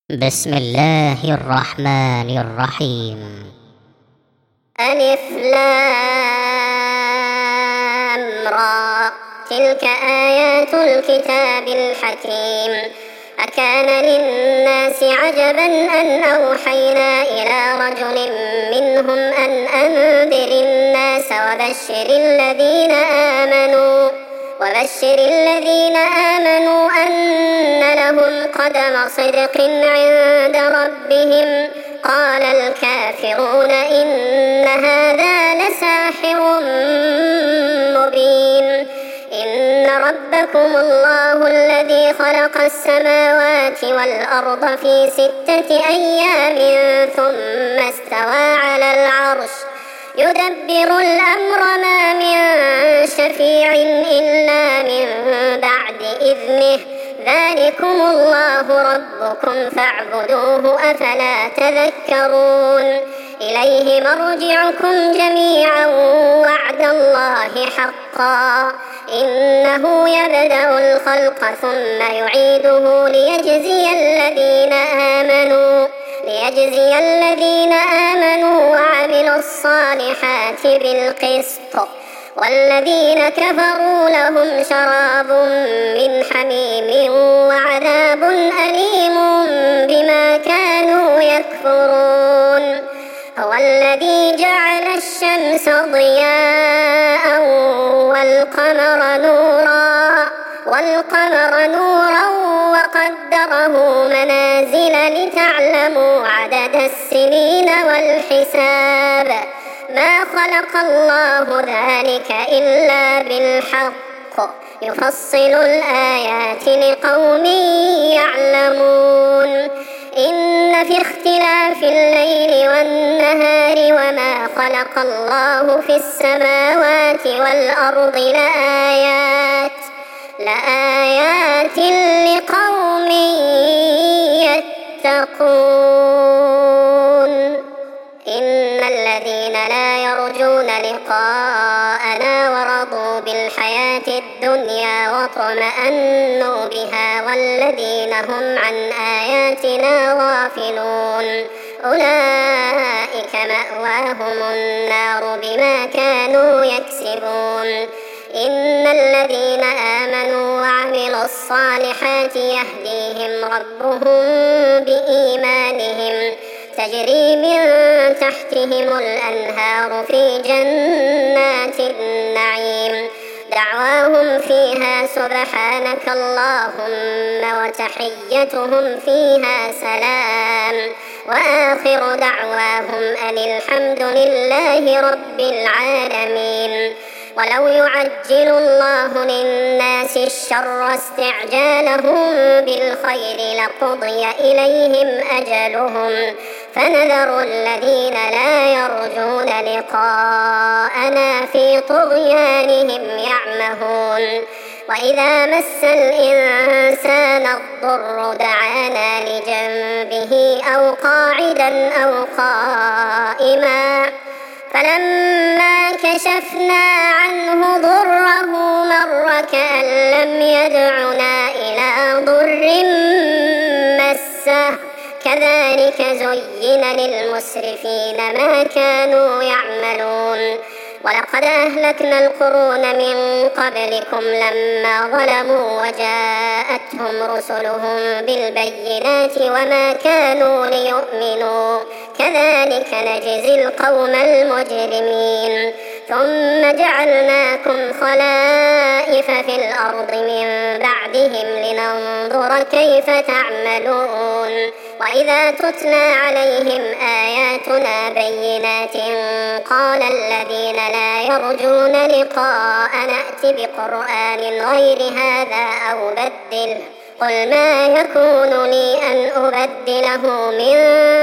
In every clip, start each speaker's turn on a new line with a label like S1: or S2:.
S1: بسم الله الرحمن الرحيم.
S2: ألف لام را، تلك آيات الكتاب الحكيم. أكان للناس عجبا أن أوحينا إلى رجل منهم أن أنذر الناس وبشر الذين آمنوا أن لهم قدم صدق عند ربهم. قال الكافرون إن هذا لساحر مبين. إن ربكم الله الذي خلق السماوات والأرض في 6 أيام ثم استوى على العرش يدبر الأمر ما من شفيع إلا من بعد إذنه. ذلكم الله ربكم فاعبدوه أفلا تذكرون. إليه مرجعكم جميعا وعد الله حقا. إنه يبدأ الخلق ثم يعيده ليجزي الذين آمنوا وعملوا الصالحات بالقسط، والذين كفروا لهم شراب من حميم وعذاب أليم بما كانوا يكفرون. هو الذي جعل الشمس ضياء والقمر نورا وقدره منازل لتعلموا عدد السنين والحساب. ما خلق الله ذلك إلا بالحق، يفصل الآيات لقوم يعلمون. إن في اختلاف الليل والنهار وما خلق الله في السماوات والأرض لآيات لقوم يتقون. إن الذين لا يرجون لقاءنا ورضوا بالحياة الدنيا واطمأنوا بها والذين هم عن آياتنا غافلون أولئك مأواهم النار بما كانوا يكسبون. إن الذين آمنوا وعملوا الصالحات يهديهم ربهم بإيمانهم، تجري من تحتهم الأنهار في جنات النعيم. دعواهم فيها سبحانك اللهم وتحيتهم فيها سلام، وآخر دعواهم أن الحمد لله رب العالمين. ولو يعجل الله للناس الشر استعجالهم بالخير لقضي إليهم أجلهم، فنذر الذين لا يرجون لقاءنا في طغيانهم يعمهون. وإذا مس الإنسان الضر دعانا لجنبه أو قاعدا أو قائما، فلما كشفنا عنه ضره مر كأن لم يدعنا إلى ضر مسه. كذلك زين للمسرفين ما كانوا يعملون. ولقد أهلكنا القرون من قبلكم لما ظلموا وجاءتهم رسلهم بالبينات وما كانوا ليؤمنوا، كذلك نجزي القوم المجرمين. ثم جعلناكم خلائف في الأرض من بعدهم لننظر كيف تعملون. وإذا تتلى عليهم آياتنا بينات قال الذين لا يرجون لقاء نأت بقرآن غير هذا أو بدله، قل ما يكون لي أن أبدله من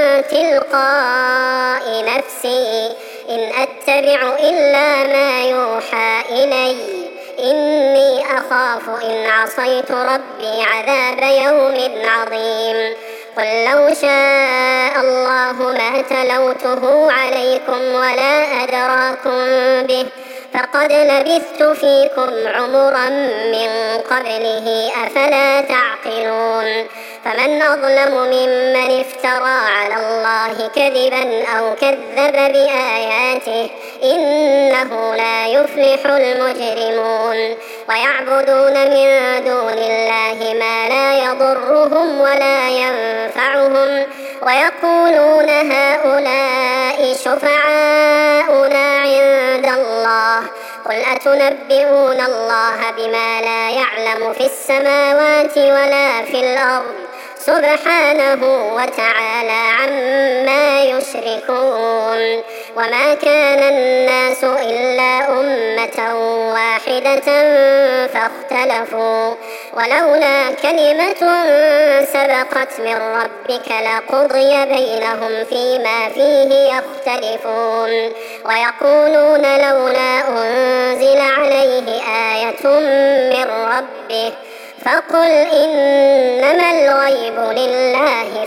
S2: تلقاء نفسي إن أتبع إلا ما يوحى إلي إني أخاف إن عصيت ربي عذاب يوم عظيم. قل لو شاء الله ما تلوته عليكم ولا أدراكم به، فقد لبثت فيكم عمرا من قبله أفلا تعقلون. فمن أظلم ممن افترى على الله كذبا أو كذب بآياته إنه لا يفلح المجرمون ويعبدون من دون الله ما لا يضرهم ولا ينفعهم ويقولون هؤلاء شفعاؤنا عند الله قل أتنبئون الله بما لا يعلم في السماوات ولا في الأرض سبحانه وتعالى عما يشركون وما كان الناس إلا أمة واحدة فاختلفوا ولولا كلمة سبقت من ربك لقضي بينهم فيما فيه يختلفون ويقولون لولا أنزل عليه آية من ربه فقل إنما الغيب لله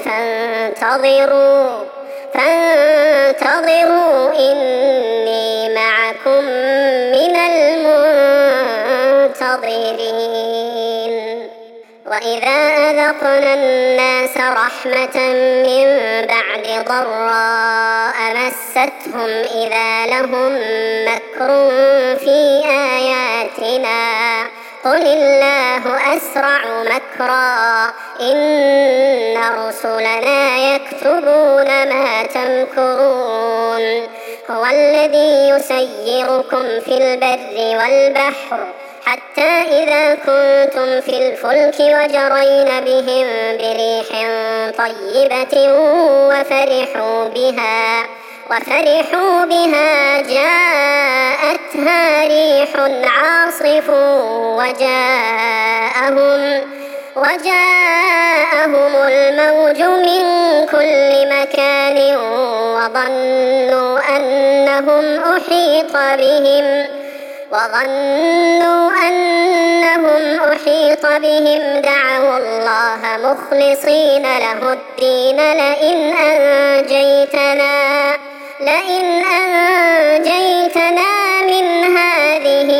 S2: فانتظروا إني معكم من المنتظرين وإذا أذقنا الناس رحمة من بعد ضراء مستهم إذا لهم مكر في آياتنا قل الله أسرع مكرا إن رسلنا يكتبون ما تمكرون هو الذي يسيركم في البر والبحر حتى إذا كنتم في الفلك وجرين بهم بريح طيبة وفرحوا بها جاءتها ريح عاصف وجاءهم الموج من كل مكان وظنوا أنهم أحيط بهم دعوا الله مخلصين له الدين لئن أنجيتنا من هذه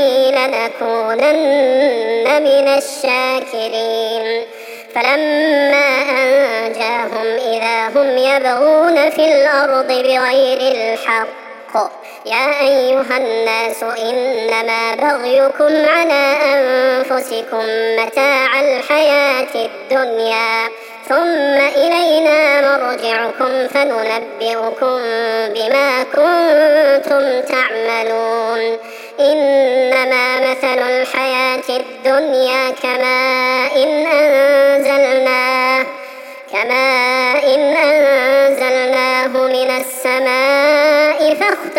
S2: لنكونن من الشاكرين فلما أنجاهم إذا هم يبغون في الأرض بغير الحق يا أيها الناس إنما بغيكم على أنفسكم متاع الحياة الدنيا ثم إلينا مرجعكم فننبئكم بما كنتم تعملون إنما مثل الحياة الدنيا كماء أنزلناه من السماء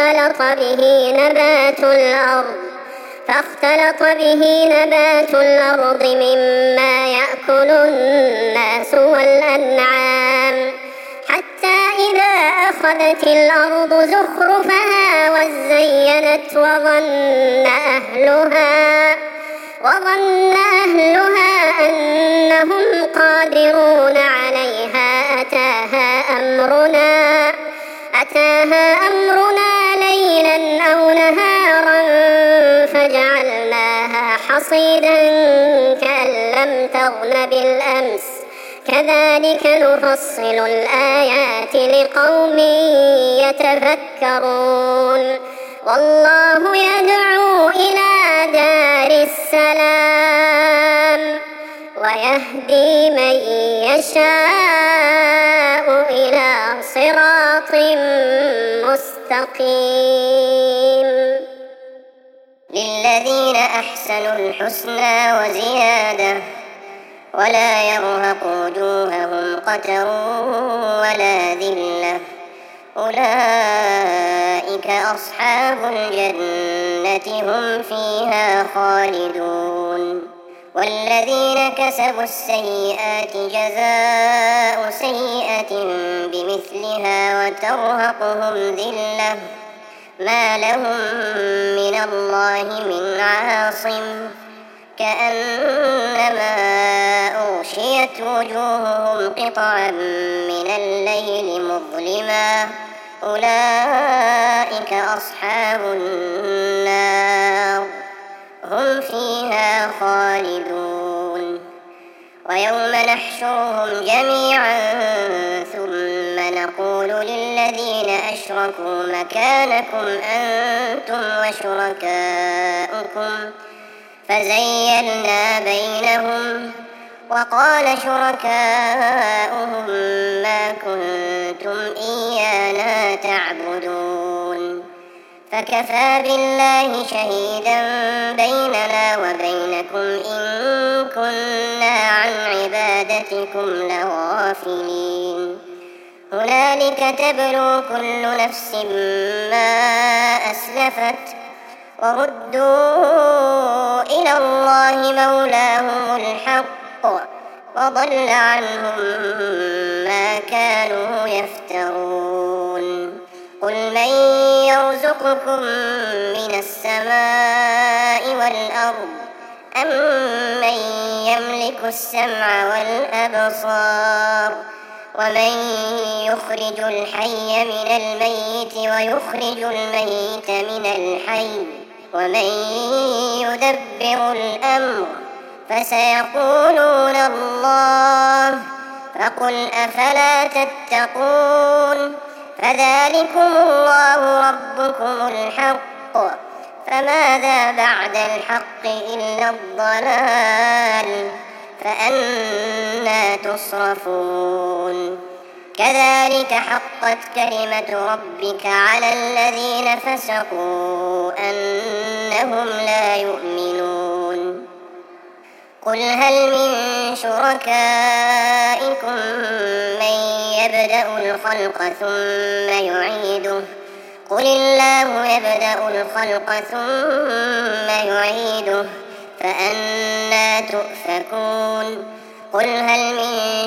S2: فاختلط به نبات الأرض مما يأكل الناس والأنعام حتى إذا أخذت الأرض زخرفها وزينت وظن أهلها أنهم قادرون عليها أتاها أمرنا ليلا أو نهارا فجعلناها حصيدا كأن لم تغن بالأمس كذلك نفصل الآيات لقوم يتفكرون والله يدعو إلى دار السلام ويهدي من يشاء إلى صراط مستقيم للذين أحسنوا الحسنى وزيادة ولا يرهق وجوههم قتر ولا ذلة أولئك أصحاب الجنة هم فيها خالدون والذين كسبوا السيئات جزاء سيئة بمثلها وترهقهم ذلة ما لهم من الله من عاصم كأنما أغشيت وجوههم قطعا من الليل مظلما أولئك أصحاب النار هم فيها خالدون ويوم نحشرهم جميعا ثم نقول للذين أشركوا مكانكم أنتم وشركاؤكم فزيلنا بينهم وقال شركاؤهم ما كنتم إيانا تعبدون فكفى بالله شهيدا بيننا وبينكم إن كنا عن عبادتكم لغافلين هنالك تبلو كل نفس ما أسلفت وردوا إلى الله مولاهم الحق وضل عنهم ما كانوا يفترون قل من يرزقكم من السماء والأرض أم من يملك السمع والأبصار ومن يخرج الحي من الميت ويخرج الميت من الحي ومن يدبر الأمر فسيقولون الله فقل أفلا تتقون فذلكم الله ربكم الحق فماذا بعد الحق إلا الضلال فأنى تصرفون كذلك حقت كلمة ربك على الذين فسقوا أنهم لا يؤمنون قل هل من شركائكم من يبدأ الخلق ثم يعيده قل الله يبدأ الخلق ثم يعيده فأنى تؤفكون قل هل من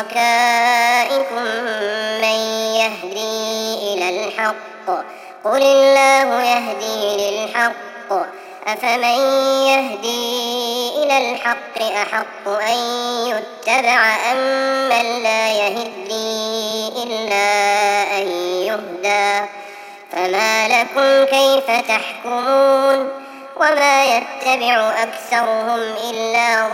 S2: شركائكم من يهدي إلى الحق قل الله يهدي للحق أفمن يهدي إلى الحق أحق أن يتبع أم من لا يهدي إلا أن يهدى فما لكم كيف تحكمون وما يتبع أكثرهم إلا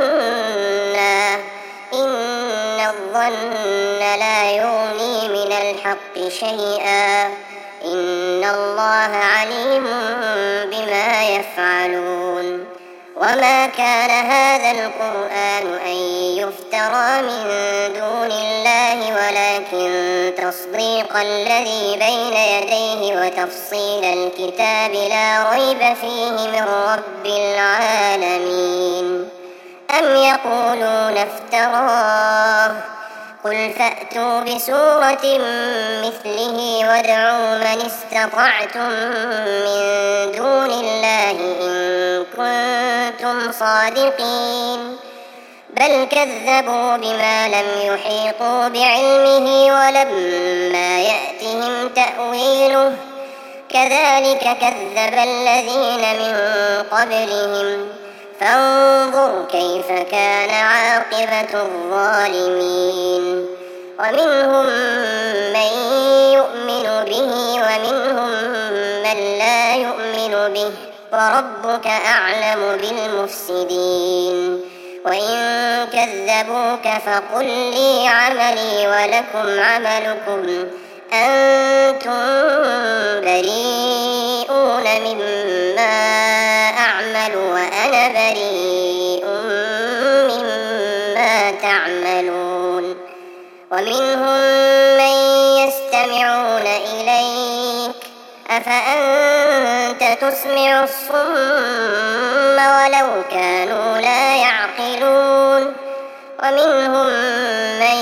S2: ظنا إن الظن لا يغني من الحق شيئا إن الله عليم بما يفعلون وما كان هذا القرآن أن يفترى من دون الله ولكن تصديق الذي بين يديه وتفصيل الكتاب لا ريب فيه من رب العالمين أم يقولون افتراه قل فأتوا بسورة مثله وادعوا من استطعتم من دون الله إن كنتم صادقين بل كذبوا بما لم يحيطوا بعلمه ولما يأتهم تأويله كذلك كذب الذين من قبلهم فانظر كيف كان عاقبة الظالمين ومنهم من يؤمن به ومنهم من لا يؤمن به وربك أعلم بالمفسدين وإن كذبوك فقل لي عملي ولكم عملكم أنتم بريئون مما أعمل وأنا بريء مما تعملون ومنهم من يستمعون إليك أفأنت تسمع الصم ولو كانوا لا يعقلون ومنهم من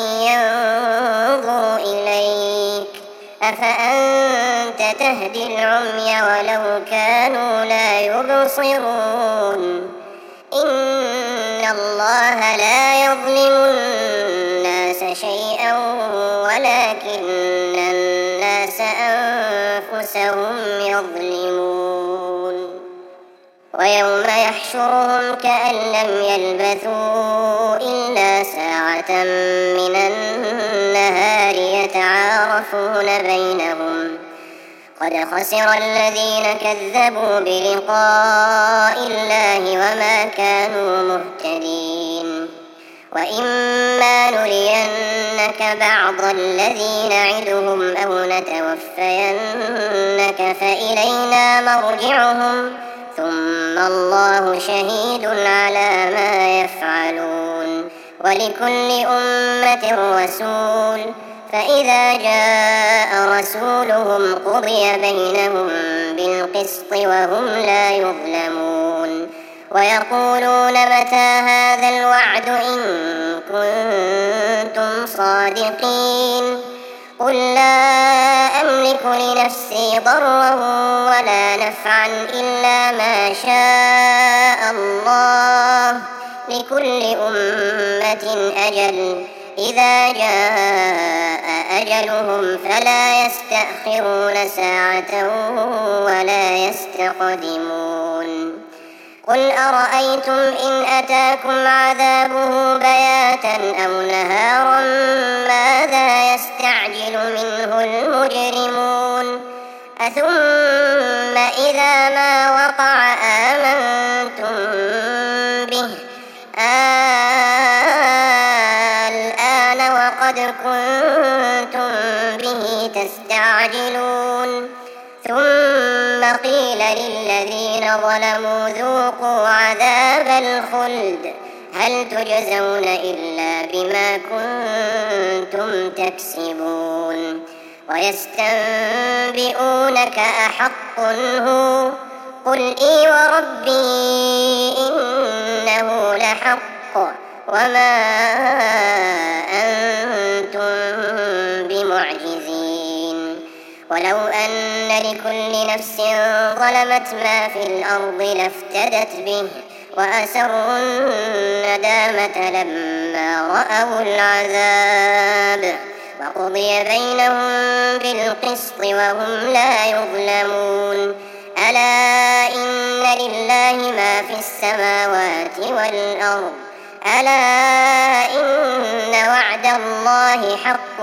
S2: ينظر إليك أفأنت تهدي العمي ولو كانوا لا يبصرون إن الله لا يظلم الناس شيئا ولكن الناس أنفسهم يظلمون ويوم يحشرهم كأن لم يلبثوا إلا ساعة من النهار يتعارفون بينهم قد خسر الذين كذبوا بلقاء الله وما كانوا مهتدين وإما نرينك بعض الذي نعدهم أو نتوفينك فإلينا مرجعهم ثم الله شهيد على ما يفعلون ولكل أمة رسول فإذا جاء رسولهم قضي بينهم بالقسط وهم لا يظلمون ويقولون متى هذا الوعد إن كنتم صادقين قل لا أملك لنفسي ضرا ولا نفعا إلا ما شاء الله لكل أمة أجل إذا جاء أجلهم فلا يستأخرون ساعة ولا يستقدمون قل أرأيتم إن أتاكم عذابه بياتا أو نهارا ماذا يستعجل منه المجرمون أثم إذا ما وقع آمنتم به الآن وقد كنتم به تستعجلون ثم قيل للذين ظلموا ذوقوا عذاب الخلد هل تجزون إلا بما كنتم تكسبون ويستنبئونك أحق هو قل إي وربي إنه لحق وما أنتم بمعجزين ولو أن لكل نفس ظلمت ما في الأرض لافتدت به وأسروا الندامة لما رأوا العذاب وقضي بينهم بالقسط وهم لا يظلمون ألا إن لله ما في السماوات والأرض ألا إن وعد الله حق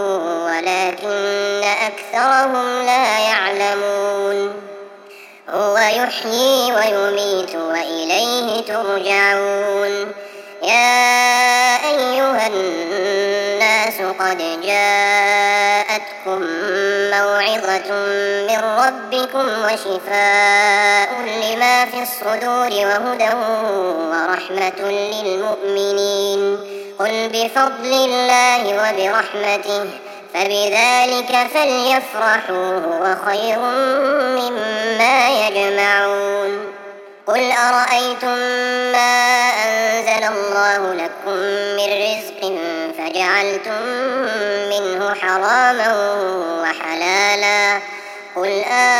S2: ولكن أكثرهم لا يعلمون هو يحيي ويميت وإليه ترجعون يا أيها الناس قد جاءتكم موعظة من ربكم وشفاء لما في الصدور وهدى ورحمة للمؤمنين قل بفضل الله وبرحمته فبذلك فليفرحوا هو خير مما يجمعون قل أرأيتم ما أنزل الله لكم من رزق فجعلتم منه حراما وحلالا قل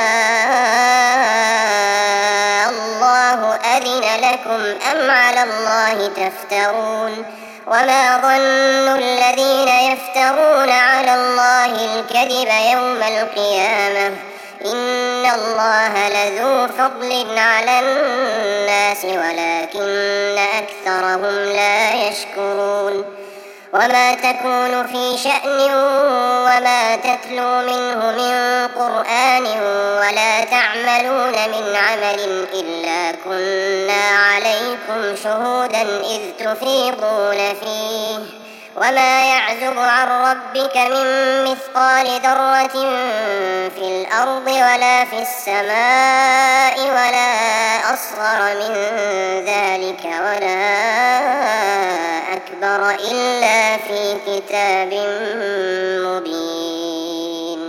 S2: الله أذن لكم أم على الله تفترون وما ظن الذين يفترون على الله الكذب يوم القيامة إن الله لذو فضل على الناس ولكن أكثرهم لا يشكرون وما تكون في شأن وما تتلو منه من قرآن ولا تعملون من عمل إلا كنا عليكم شهودا إذ تفيضون فيه وما يعزب عن ربك من مثقال ذرة في الأرض ولا في السماء ولا أصغر من ذلك ولا أكبر إلا في كتاب مبين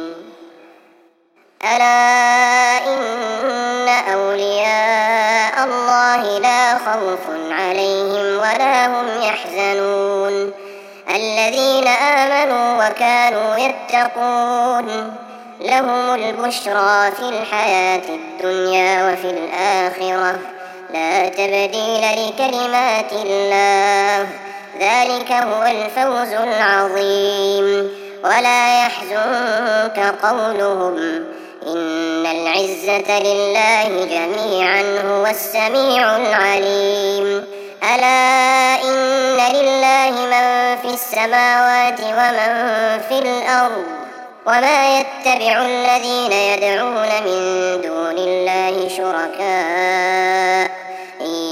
S2: ألا إن أولياء الله لا خوف عليهم ولا هم يحزنون الذين آمنوا وكانوا يتقون لهم البشرى في الحياة الدنيا وفي الآخرة لا تبديل لكلمات الله ذلك هو الفوز العظيم ولا يحزنك قولهم إن العزة لله جميعا هو السميع العليم ألا إن لله من في السماوات ومن في الأرض وما يتبع الذين يدعون من دون الله شركاء إن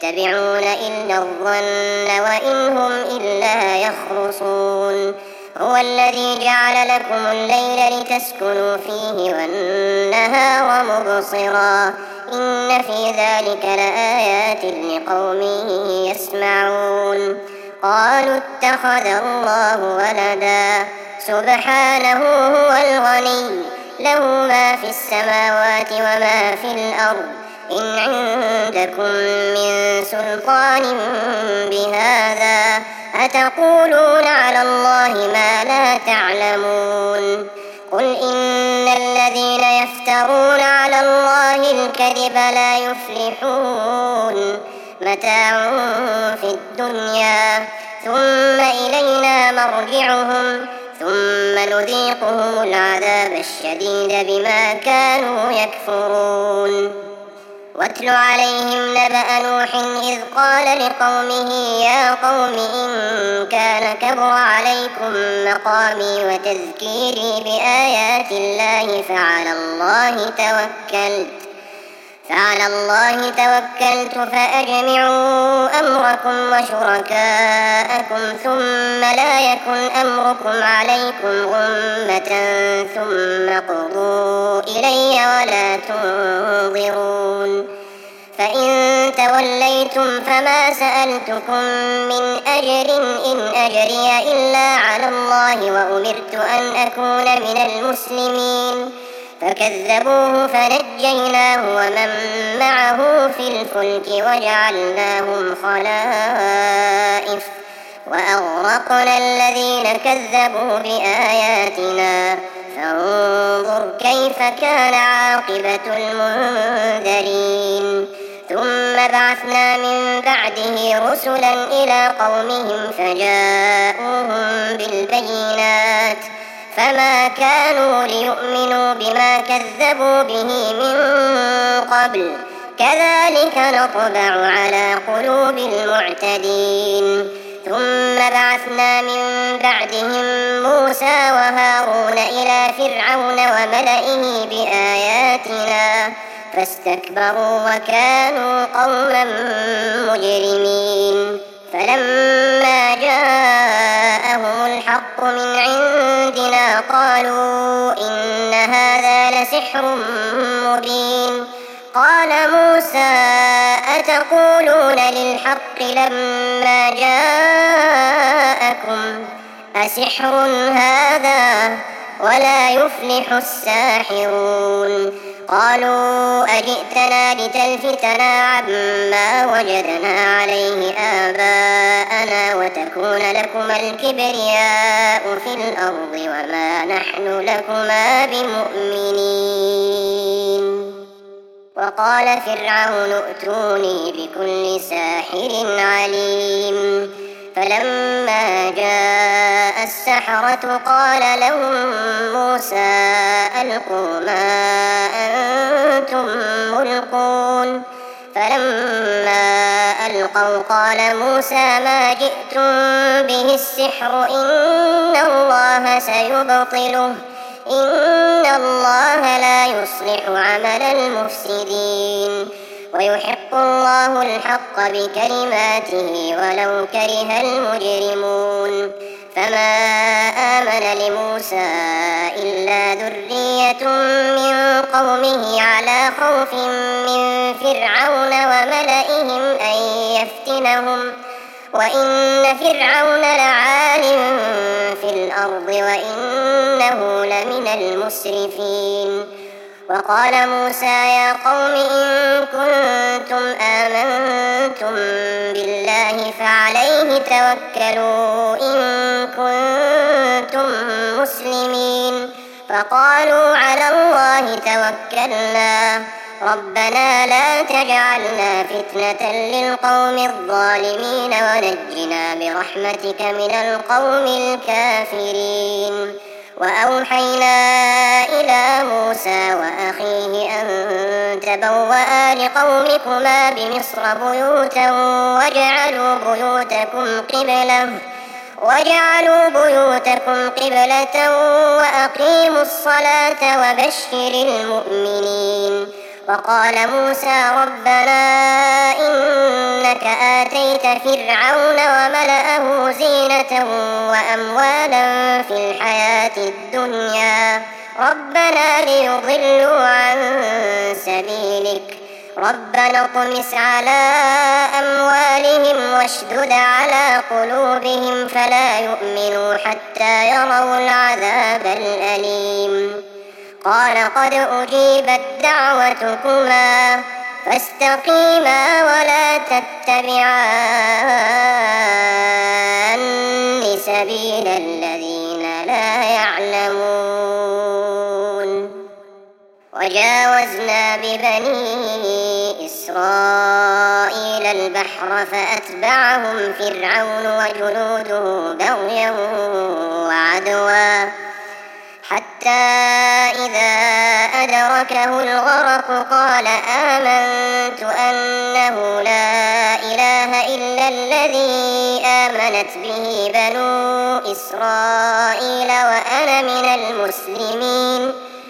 S2: يتبعون إلا الظن وإن هم إلا يخرصون هو الذي جعل لكم الليل لتسكنوا فيه والنهار مبصرا إن في ذلك لآيات لقوم يسمعون قالوا اتخذ الله ولدا سبحانه هو الغني له ما في السماوات وما في الأرض إن عندكم من سلطان بهذا أتقولون على الله ما لا تعلمون قل إن الذين يفترون على الله الكذب لا يفلحون متاع في الدنيا ثم إلينا مرجعهم ثم نذيقهم العذاب الشديد بما كانوا يكفرون واتل عليهم نبأ نوح إذ قال لقومه يا قوم إن كان كبر عليكم مقامي وتذكيري بآيات الله فعلى الله توكلت فأجمعوا أمركم وشركاءكم ثم لا يكن أمركم عليكم غمة ثم قضوا إلي ولا تنظرون فإن توليتم فما سألتكم من أجر إن أجري إلا على الله وأمرت أن أكون من المسلمين فكذبوه فنجيناه ومن معه في الفلك وجعلناهم خلائف وأغرقنا الذين كذبوا بآياتنا فانظر كيف كان عاقبة المنذرين ثم بعثنا من بعده رسلا إلى قومهم فجاءوهم بالبينات فما كانوا ليؤمنوا بما كذبوا به من قبل كذلك نطبع على قلوب المعتدين ثم بعثنا من بعدهم موسى وهارون إلى فرعون وملئه بآياتنا فاستكبروا وكانوا قوما مجرمين فلما جاءهم الحق من عندنا قالوا إن هذا لسحر مبين قال موسى أتقولون للحق لما جاءكم أسحر هذا ولا يفلح الساحرون قالوا أجئتنا لتلفتنا عما وجدنا عليه آباءنا وتكون لكما الكبرياء في الأرض وما نحن لكما بمؤمنين وقال فرعون ائتوني بكل ساحر عليم فلما جاء السحرة قال لهم موسى ألقوا ما أنتم ملقون فلما ألقوا قال موسى ما جئتم به السحر إن الله سيبطله إن الله لا يصلح عمل المفسدين ويحق الله الحق بكلماته ولو كره المجرمون فما آمن لموسى إلا ذرية من قومه على خوف من فرعون وملئهم أن يفتنهم وإن فرعون لعال في الأرض وإنه لمن المسرفين وقال موسى يا قوم إن كنتم آمنتم بالله فعليه توكلوا إن كنتم مسلمين فقالوا على الله توكلنا ربنا لا تجعلنا فتنة للقوم الظالمين ونجنا برحمتك من القوم الكافرين وأوحينا إلى موسى وأخيه أن تبوأ لقومكما بمصر بيوتا واجعلوا بيوتكم قبلة وأقيموا الصلاة وبشر المؤمنين وقال موسى ربنا إنك آتيت فرعون وملأه زينة وأموالا في الحياة الدنيا ربنا ليضلوا عن سبيلك ربنا اطمس على أموالهم واشدد على قلوبهم فلا يؤمنوا حتى يروا العذاب الأليم قال قد أجيبت دعوتكما فاستقيما ولا تتبعان سبيل الذين لا يعلمون وجاوزنا ببني إسرائيل البحر فأتبعهم فرعون وجنوده بغيا وعدوا حتى إذا أدركه الغرق قال آمنت أنه لا إله إلا الذي آمنت به بنو إسرائيل وأنا من المسلمين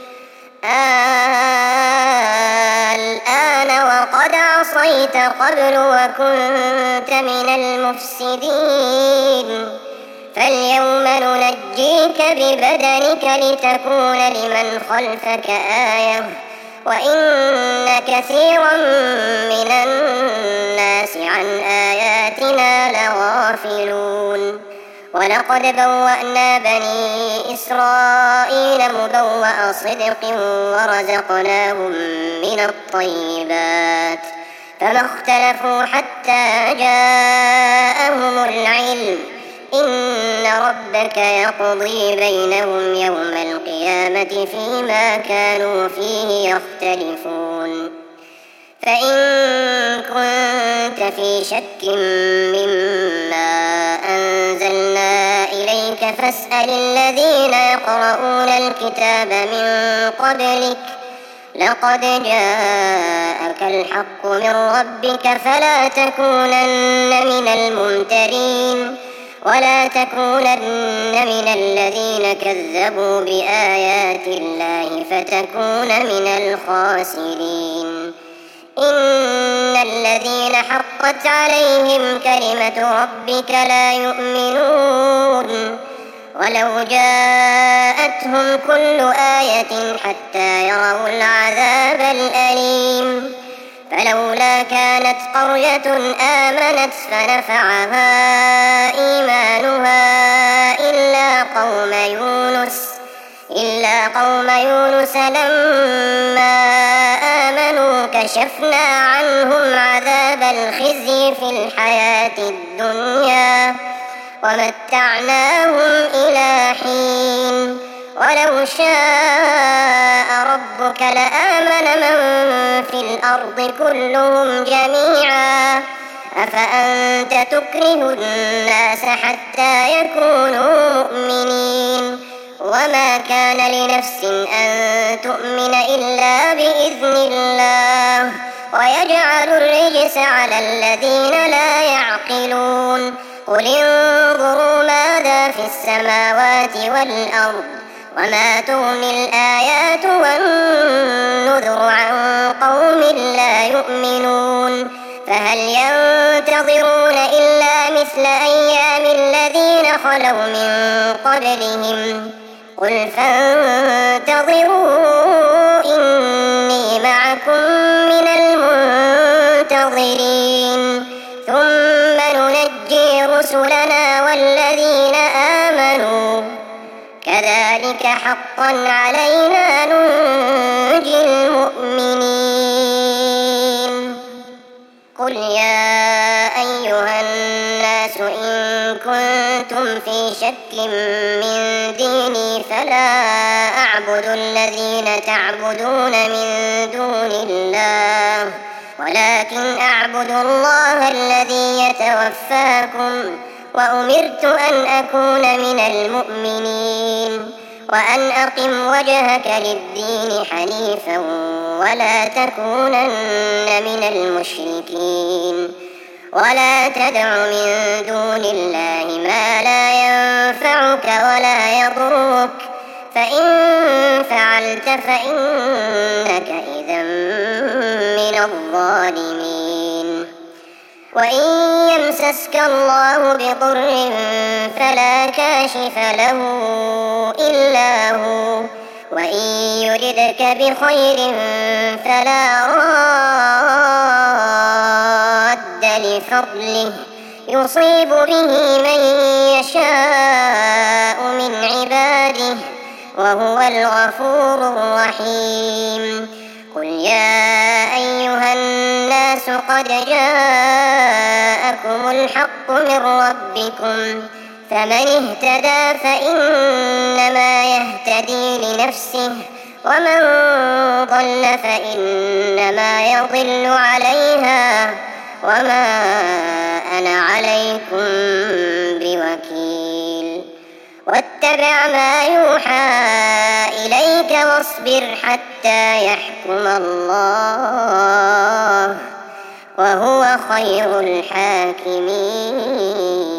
S2: الآن وقد عصيت قبل وكنت من المفسدين فاليوم ننجيك ببدنك لتكون لمن خلفك آية وإن كثيرا من الناس عن آياتنا لغافلون ولقد بوأنا بني إسرائيل مبوأ صدق ورزقناهم من الطيبات فما اختلفوا حتى جاءهم العلم إن ربك يقضي بينهم يوم القيامة فيما كانوا فيه يختلفون فإن كنت في شك مما أنزلنا إليك فاسأل الذين يقرؤون الكتاب من قبلك لقد جاءك الحق من ربك فلا تكونن من الممترين ولا تكونن من الذين كذبوا بآيات الله فتكون من الخاسرين إن الذين حقت عليهم كلمة ربك لا يؤمنون ولو جاءتهم كل آية حتى يروا العذاب الأليم فلولا كانت قرية آمنت فنفعها إيمانها إلا قوم يونس لما آمنوا كشفنا عنهم عذاب الخزي في الحياة الدنيا ومتعناهم إلى حين ولو شاء ربك لآمن من في الأرض كلهم جميعا أفأنت تكره الناس حتى يكونوا مؤمنين وما كان لنفس أن تؤمن إلا بإذن الله ويجعل الرجس على الذين لا يعقلون قل انظروا ماذا في السماوات والأرض وما تغني الآيات والنذر عن قوم لا يؤمنون فهل ينتظرون إلا مثل أيام الذين خلوا من قبلهم قل فانتظروا إني معكم من المنتظرين ثم ننجي رسلنا والذين آمنوا كذلك حقا علينا ننجي المؤمنين قل يا أيها الناس إن كنتم في شك من ديني فلا أعبد الذين تعبدون من دون الله ولكن أعبد الله الذي يتوفاكم وأمرت أن أكون من المؤمنين وأن أقم وجهك للدين حنيفا ولا تكونن من المشركين ولا تدع من دون الله ما لا ينفعك ولا يضرك فإن فعلت فإنك إذا من الظالمين. وإن يمسسك الله بضر فلا كاشف له إلا هو، وإن يردك بخير فلا راد لفضله يصيب به من يشاء من عباده وهو الغفور الرحيم. قل يا أيها الناس قد جاءكم الحق من ربكم، فمن اهتدى فإنما يهتدي لنفسه، ومن ضل فإنما يضل عليها، وما أنا عليكم بوكيل. واتبع ما يوحى إليك واصبر حتى يحكم الله، وهو خير الحاكمين.